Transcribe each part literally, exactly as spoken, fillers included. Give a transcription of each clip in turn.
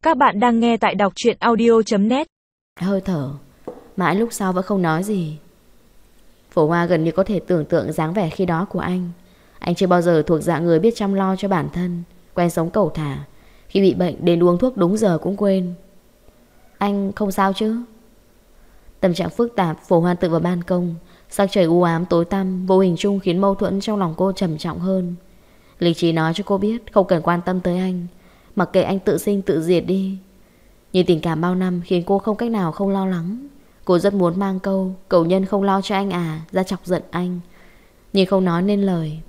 Các bạn đang nghe tại đọc truyện audio chấm net. Hơi thở, mãi lúc sau vẫn không nói gì. Phổ Hoa gần như có thể tưởng tượng dáng vẻ khi đó của anh. Anh chưa bao giờ thuộc dạng người biết chăm lo cho bản thân, quen sống cẩu thả. Khi bị bệnh đến uống thuốc đúng giờ cũng quên. Anh không sao chứ? Tâm trạng phức tạp, Phổ Hoa tự vào ban công. Sắc trời u ám tối tăm vô hình chung khiến mâu thuẫn trong lòng cô trầm trọng hơn. Lý trí nói cho cô biết không cần quan tâm tới anh, mặc kệ anh tự sinh tự diệt đi. Nhưng tình cảm bao năm khiến cô không cách nào không lo lắng. Cô rất muốn mang câu cậu nhân không lo cho anh à ra chọc giận anh, nhưng không nói nên lời.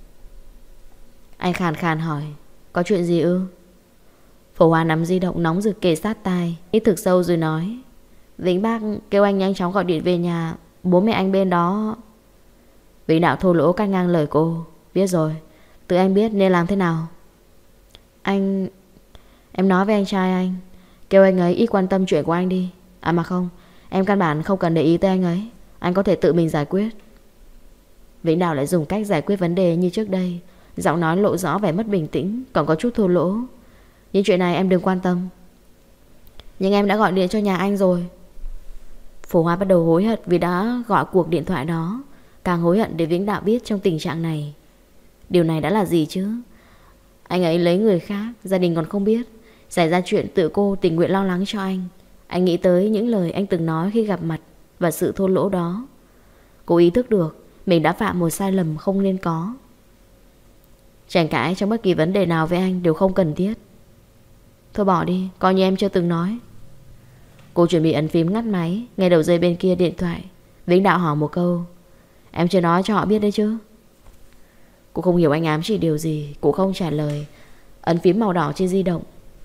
Anh khàn khàn hỏi, có chuyện gì ư? Phổ Hoa nắm di động nóng rực kề sát tai, hít thực sâu rồi nói, Vĩnh Bác kêu anh nhanh chóng gọi điện về nhà, bố mẹ anh bên đó. Vĩnh Đạo thô lỗ cắt ngang lời cô. Biết rồi, tự anh biết nên làm thế nào. Anh... Em nói với anh trai anh, kêu anh ấy ít quan tâm chuyện của anh đi. À mà không, em căn bản không cần để ý tới anh ấy, anh có thể tự mình giải quyết. Vĩnh Đạo lại dùng cách giải quyết vấn đề như trước đây, giọng nói lộ rõ vẻ mất bình tĩnh, còn có chút thô lỗ. Những chuyện này em đừng quan tâm. Nhưng em đã gọi điện cho nhà anh rồi. Phổ Hoa bắt đầu hối hận vì đã gọi cuộc điện thoại đó, càng hối hận để Vĩnh Đạo biết trong tình trạng này. Điều này đã là gì chứ? Anh ấy lấy người khác, gia đình còn không biết. Xảy ra chuyện tự cô tình nguyện lo lắng cho anh. Anh nghĩ tới những lời anh từng nói khi gặp mặt và sự thô lỗ đó. Cô ý thức được mình đã phạm một sai lầm không nên có. Tranh cãi trong bất kỳ vấn đề nào với anh đều không cần thiết. Thôi bỏ đi, coi như em chưa từng nói. Cô chuẩn bị ấn phím ngắt máy. Nghe đầu dây bên kia điện thoại, Vĩnh Đạo hỏi một câu, em chưa nói cho họ biết đấy chứ? Cô không hiểu anh ám chỉ điều gì. Cô không trả lời, ấn phím màu đỏ trên di động.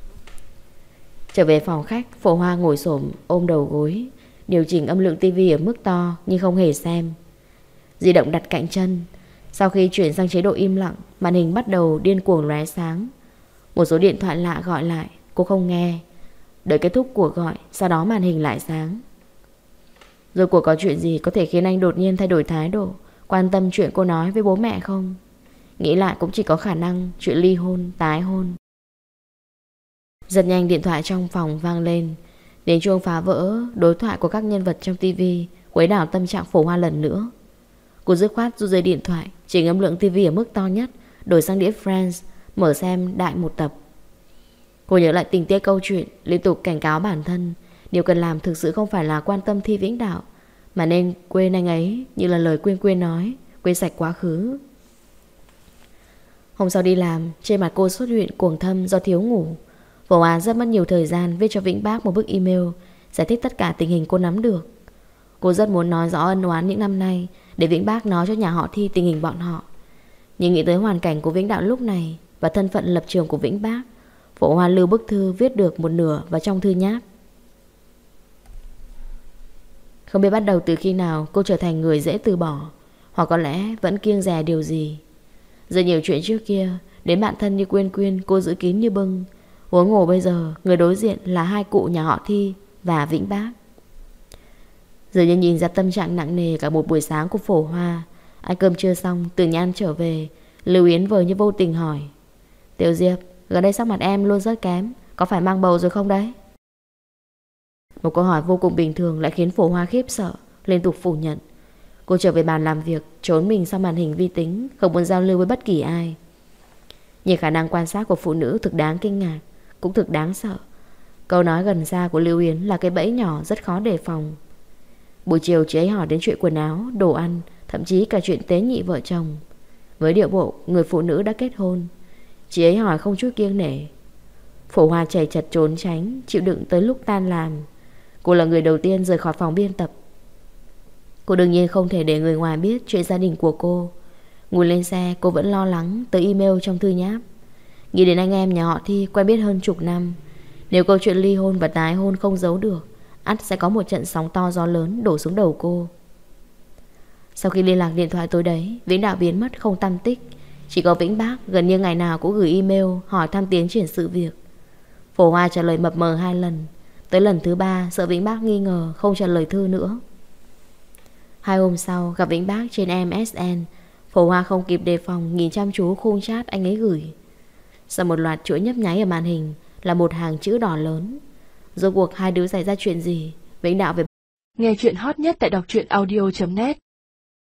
Trở về phòng khách, Phổ Hoa ngồi xổm ôm đầu gối, điều chỉnh âm lượng tivi ở mức to nhưng không hề xem. Di động đặt cạnh chân. Sau khi chuyển sang chế độ im lặng, màn hình bắt đầu điên cuồng lóe sáng. Một số điện thoại lạ gọi lại, cô không nghe. Đợi kết thúc cuộc gọi, sau đó màn hình lại sáng. Rồi cuộc có chuyện gì có thể khiến anh đột nhiên thay đổi thái độ, quan tâm chuyện cô nói với bố mẹ không? Nghĩ lại cũng chỉ có khả năng chuyện ly hôn, tái hôn. Rất nhanh điện thoại trong phòng vang lên. Đến chuông phá vỡ đối thoại của các nhân vật trong tivi, quấy đảo tâm trạng Phổ Hoa lần nữa. Cô dứt khoát rút dây điện thoại, chỉnh âm lượng tivi ở mức to nhất, đổi sang đĩa Friends, mở xem đại một tập. Cô nhớ lại tình tiết câu chuyện, liên tục cảnh cáo bản thân điều cần làm thực sự không phải là quan tâm Thi Vĩnh Đạo, mà nên quên anh ấy, như là lời Quyên Quyên nói, quên sạch quá khứ. Hôm sau đi làm, trên mặt cô xuất hiện cuồng thâm do thiếu ngủ. Phổ Hoa rất mất nhiều thời gian viết cho Vĩnh Bác một bức email giải thích tất cả tình hình cô nắm được. Cô rất muốn nói rõ ân oán những năm nay để Vĩnh Bác nói cho nhà họ Thi tình hình bọn họ. Nhưng nghĩ tới hoàn cảnh của Vĩnh Đạo lúc này và thân phận lập trường của Vĩnh Bác, Phổ Hoa lưu bức thư viết được một nửa vào trong thư nháp. Không biết bắt đầu từ khi nào cô trở thành người dễ từ bỏ, hoặc có lẽ vẫn kiêng dè điều gì. Rất nhiều chuyện trước kia, đến bạn thân như Quyên Quyên cô giữ kín như bưng. Huống hồ bây giờ người đối diện là hai cụ nhà họ Thi và Vĩnh Bác. Giờ như nhìn ra tâm trạng nặng nề cả một buổi sáng của Phổ Hoa. Ăn cơm trưa xong, từ nhà ăn trở về, Lưu Yến vờ như vô tình hỏi, Tiểu Diệp, gần đây sắc mặt em luôn rất kém, có phải mang bầu rồi không đấy? Một câu hỏi vô cùng bình thường lại khiến Phổ Hoa khiếp sợ, liên tục phủ nhận. Cô trở về bàn làm việc, trốn mình sau màn hình vi tính, không muốn giao lưu với bất kỳ ai. Nhưng khả năng quan sát của phụ nữ thực đáng kinh ngạc, cũng thực đáng sợ. Câu nói gần xa của Lưu Yến là cái bẫy nhỏ rất khó đề phòng. Buổi chiều chị ấy hỏi đến chuyện quần áo, đồ ăn, thậm chí cả chuyện tế nhị vợ chồng. Với điệu bộ người phụ nữ đã kết hôn, chị ấy hỏi không chút kiêng nể. Phổ Hoa chảy chật trốn tránh, chịu đựng tới lúc tan làm. Cô là người đầu tiên rời khỏi phòng biên tập. Cô đương nhiên không thể để người ngoài biết chuyện gia đình của cô. Ngồi lên xe cô vẫn lo lắng tới email trong thư nháp. Nghĩ đến anh em nhà họ Thi quen biết hơn chục năm. Nếu câu chuyện ly hôn và tái hôn không giấu được, ắt sẽ có một trận sóng to gió lớn đổ xuống đầu cô. Sau khi liên lạc điện thoại tối đấy, Vĩnh Đạo biến mất không tăm tích. Chỉ có Vĩnh Bác gần như ngày nào cũng gửi email hỏi thăm tiến triển sự việc. Phổ Hoa trả lời mập mờ hai lần. Tới lần thứ ba sợ Vĩnh Bác nghi ngờ không trả lời thư nữa. Hai hôm sau gặp Vĩnh Bác trên em ét en, Phổ Hoa không kịp đề phòng nhìn chăm chú khung chat anh ấy gửi. Sau một loạt chuỗi nhấp nháy ở màn hình là một hàng chữ đỏ lớn. Rốt cuộc hai đứa xảy ra chuyện gì? Vĩnh Đạo về. Nghe chuyện hot nhất tại đọc truyện audio chấm net.